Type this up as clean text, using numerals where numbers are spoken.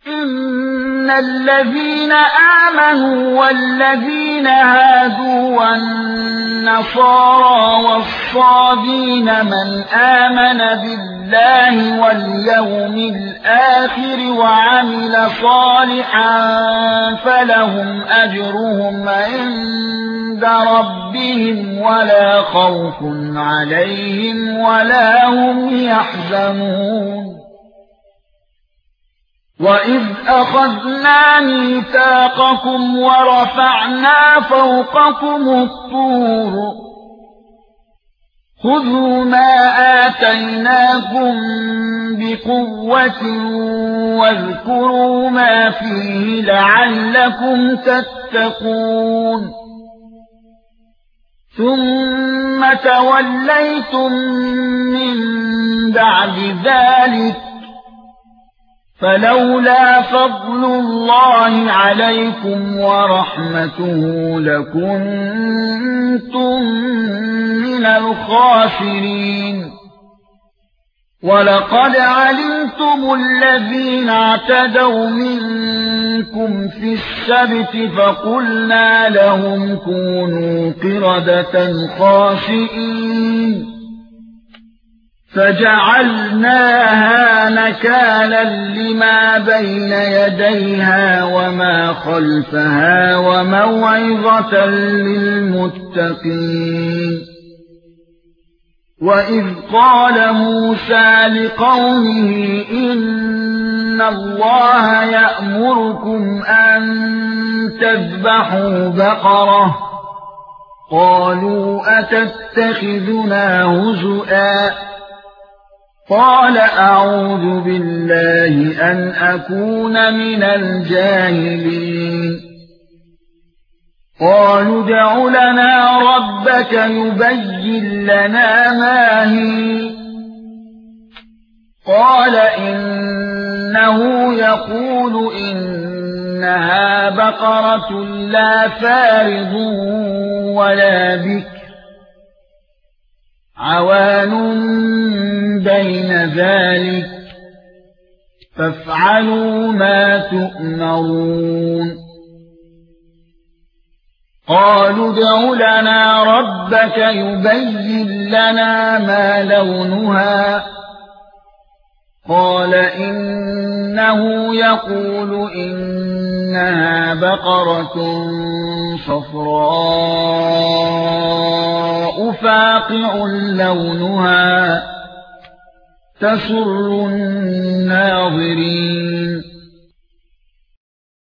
إن الذين آمنوا والذين هادوا والنصارى والصابين من آمن بالله واليوم الآخر وعمل صالحا فلهم أجرهم عند ربهم ولا خوف عليهم ولا هم يحزنون وَإِذْ أَخَذْنَا مِيثَاقَكُمْ وَرَفَعْنَا فَوْقَكُمُ الطُّورَ خُذُوا مَا آتَيْنَاكُمْ بِقُوَّةٍ وَاذْكُرُوا مَا فِيهِ لَعَلَّكُمْ تَتَّقُونَ ثُمَّ تَوَلَّيْتُمْ مِنْ بَعْدِ ذَلِكَ فلولا فضل الله عليكم ورحمته لكنتم من الخاسرين ولقد علمتم الذين اعتدوا منكم في السبت فقلنا لهم كونوا قردة خاسئين فجعلناها نكالا لما بين يديها وما خلفها وموعظة للمتقين وإذ قال موسى لقومه إن الله يأمركم أن تذبحوا بقرة قالوا أتتخذنا هزؤا قال أعوذ بالله أن أكون من الجاهلين قالوا ادع لنا ربك يبين لنا ما هي قال إنه يقول إنها بقرة لا فارض ولا بكر عوان بين ذلك فافعلوا ما تؤمرون قالوا ادع لنا ربك يبين لنا ما لونها قال إنه يقول إنها بقرة صفراء فاقع لونها تسر الناظرين